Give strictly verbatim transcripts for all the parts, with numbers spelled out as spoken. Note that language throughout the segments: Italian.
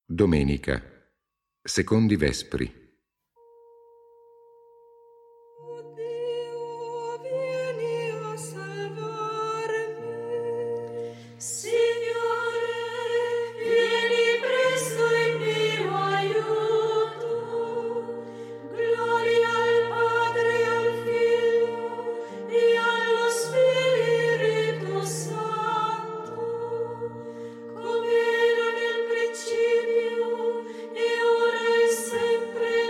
Domenica, secondi vespri. Come era nel principio, e ora e sempre,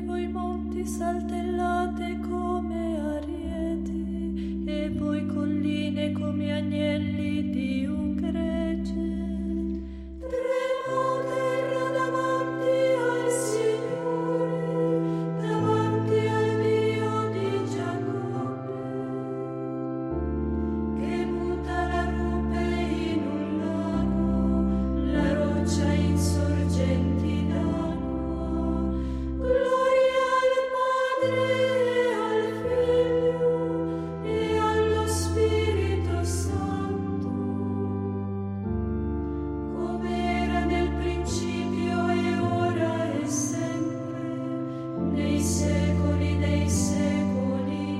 voi monti saltellate come arieti, e voi colline come agnelli di un gregge. Tremo terra davanti al Signore, davanti al Dio di Giacobbe, che muta la rupe in un lago, la roccia in sorgenti d'acqua. Gloria al Padre e al Figlio e allo Spirito Santo, come era nel principio e ora e sempre, nei secoli dei secoli.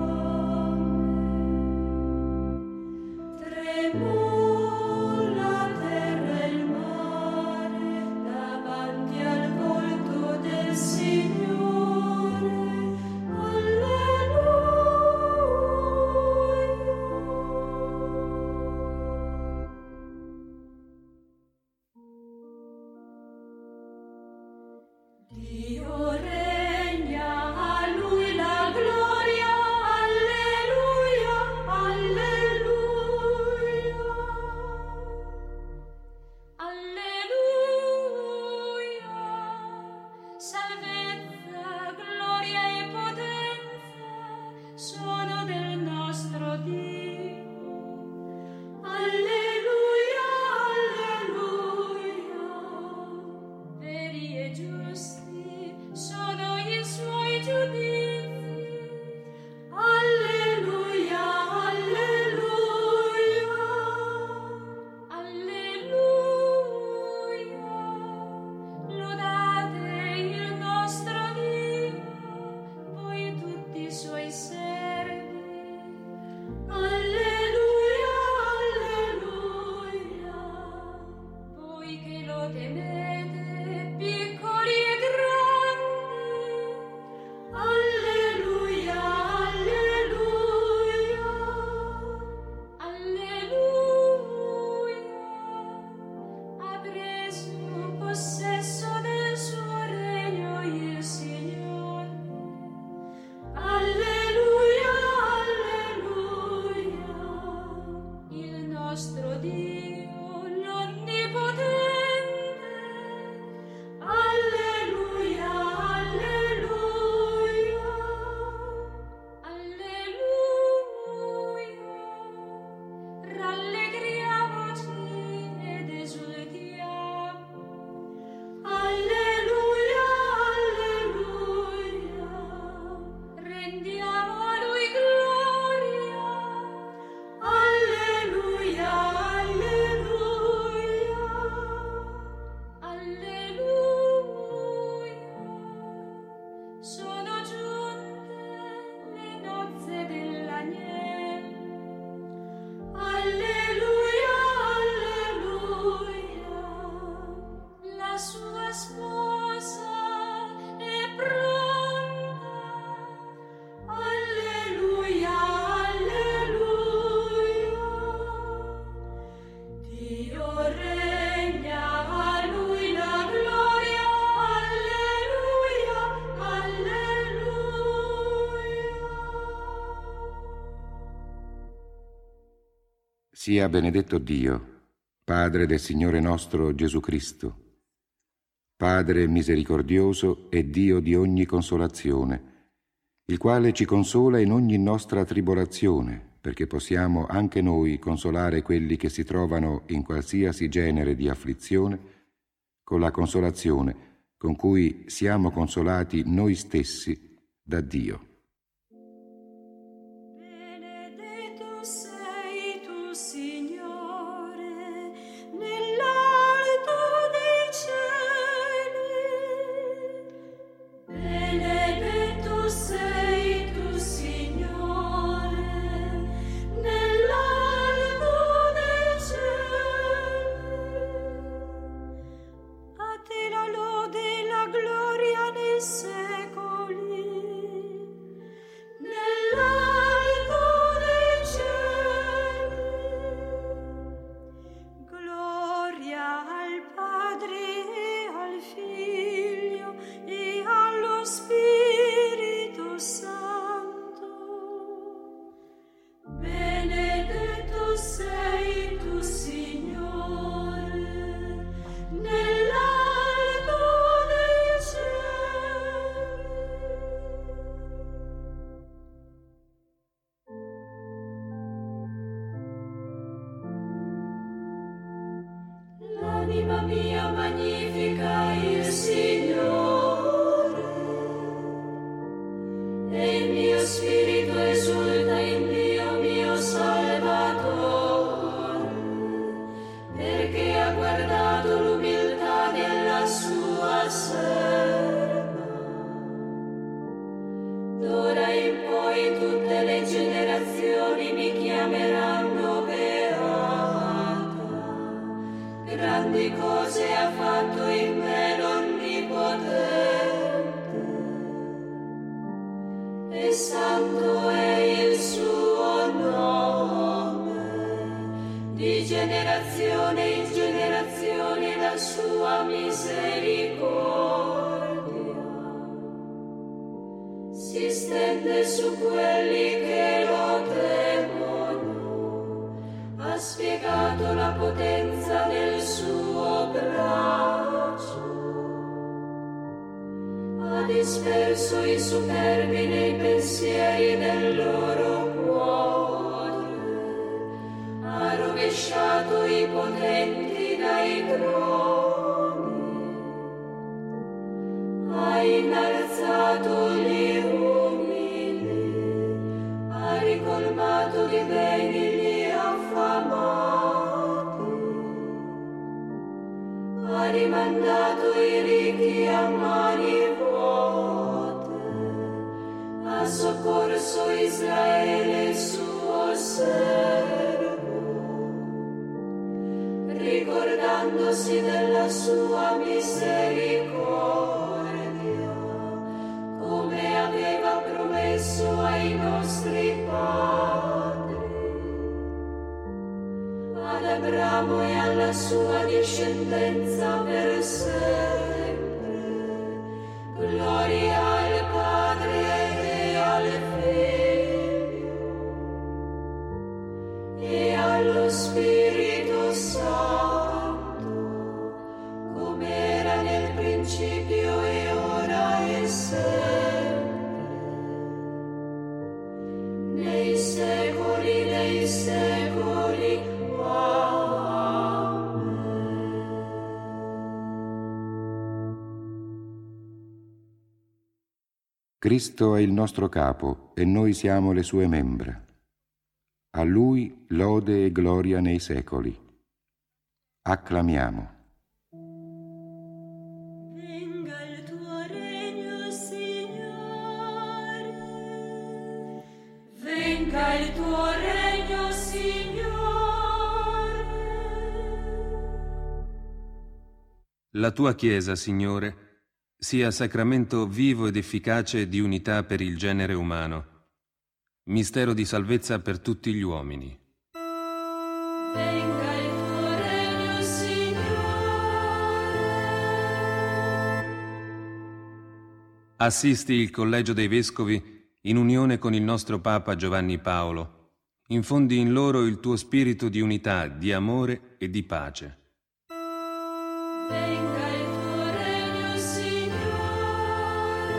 Amen. Tremò la terra e il mare davanti al volto del Signore. Alleluia. Dio regna, a Lui la gloria, alleluia, alleluia. Alleluia. Salvezza, gloria e potenza sono del nostro Dio. Alleluia, alleluia. Veri e giusti sono i suoi giudizi. Alleluia, alleluia. Alleluia. Lodate il nostro Dio, voi tutti i suoi servi. Alleluia, alleluia. Voi che lo temete, piccoli e grandi. Alleluia, alleluia. Alleluia. Ha preso possesso del suo regno il Signore. Alleluia, alleluia. Il nostro Dio, l'Onnipotente. Alleluia, alleluia. Alleluia. Rallegriamoci ed esultiamo. Alleluia, alleluia. Rendiamo a Lui gloria. Alleluia, alleluia. Alleluia. Sono giunte le nozze dell'agnello. Alleluia, alleluia. La sua sposa è pronta. Alleluia, alleluia. Dio regna, a Lui la gloria. Alleluia, alleluia. Sia benedetto Dio, Padre del Signore nostro Gesù Cristo, Padre misericordioso e Dio di ogni consolazione, il quale ci consola in ogni nostra tribolazione, perché possiamo anche noi consolare quelli che si trovano in qualsiasi genere di afflizione, con la consolazione con cui siamo consolati noi stessi da Dio. Benedetto sei tu, Signore, nell'alto dei cieli. Benedetto sei tu, Signore, nell'alto dei cieli. A te la lode e la gloria nei secoli. Nell'alto dei cieli. Gloria al Padre e al Figlio e allo Spirito misericordia si stende su quelli che lo temono, ha spiegato la potenza del suo braccio, ha disperso i superbi nei pensieri del loro cuore, ha rovesciato i potenti dai troni, ha innalzato gli umili, ha ricolmato di beni gli affamati, ha rimandato i ricchi a mani vuote, ha soccorso Israele suo servo, ricordandosi della sua misericordia, come aveva promesso ai nostri padri, ad Abramo e alla sua discendenza per sempre. Gloria al Padre e al Figlio e allo Spirito Santo, come era nel principio e ora e sempre, nei secoli dei secoli. Cristo è il nostro capo e noi siamo le sue membra. A Lui lode e gloria nei secoli. Acclamiamo. Venga il tuo regno, Signore. Venga il tuo regno, Signore. La tua Chiesa, Signore, sia sacramento vivo ed efficace di unità per il genere umano, mistero di salvezza per tutti gli uomini. Venga il tuo regno, Signore. Assisti il Collegio dei Vescovi in unione con il nostro Papa Giovanni Paolo. Infondi in loro il tuo spirito di unità, di amore e di pace. Venga il tuo regno, Signore.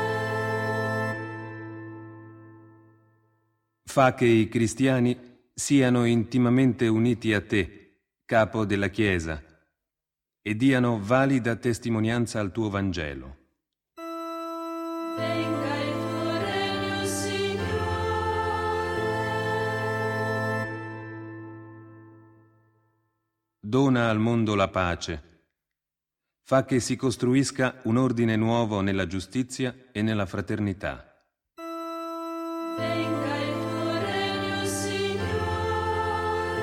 Fa che i cristiani siano intimamente uniti a te, capo della Chiesa, e diano valida testimonianza al tuo Vangelo. Venga il tuo regno, Signore. Dona al mondo la pace. Fa che si costruisca un ordine nuovo nella giustizia e nella fraternità. Venga il tuo regno, Signore.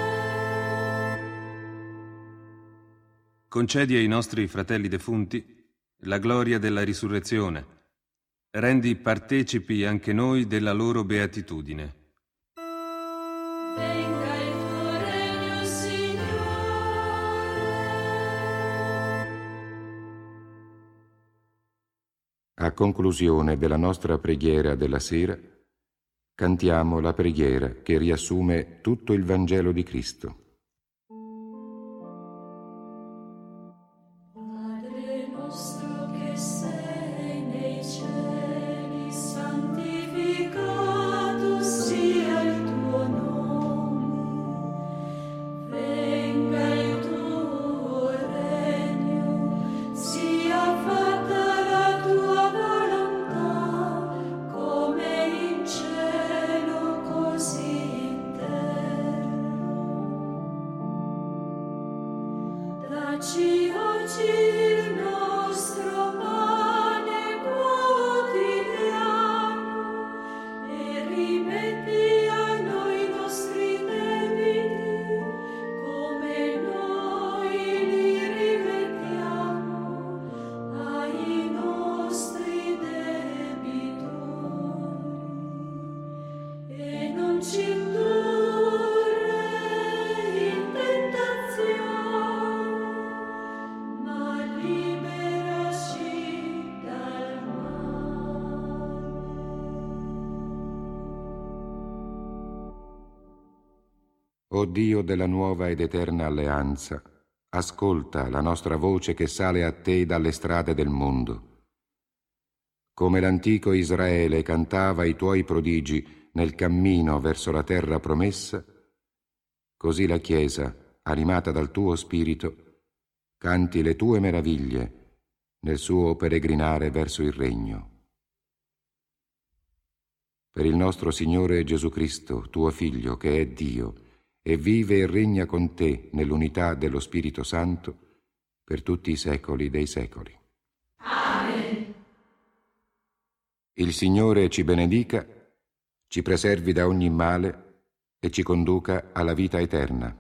Concedi ai nostri fratelli defunti la gloria della risurrezione. Rendi partecipi anche noi della loro beatitudine. Venga il tuo regno, Signore. A conclusione della nostra preghiera della sera, cantiamo la preghiera che riassume tutto il Vangelo di Cristo. Padre nostro che sei nei cieli, santificato sia il tuo nome. Venga il tuo regno, sia fatta la tua volontà, come in cielo così in terra. O Dio della nuova ed eterna alleanza, ascolta la nostra voce che sale a te dalle strade del mondo. Come l'antico Israele cantava i tuoi prodigi nel cammino verso la terra promessa, così la Chiesa, animata dal tuo spirito, canti le tue meraviglie nel suo peregrinare verso il regno. Per il nostro Signore Gesù Cristo, tuo Figlio, che è Dio, e vive e regna con te nell'unità dello Spirito Santo per tutti i secoli dei secoli. Amen. Il Signore ci benedica, ci preservi da ogni male e ci conduca alla vita eterna.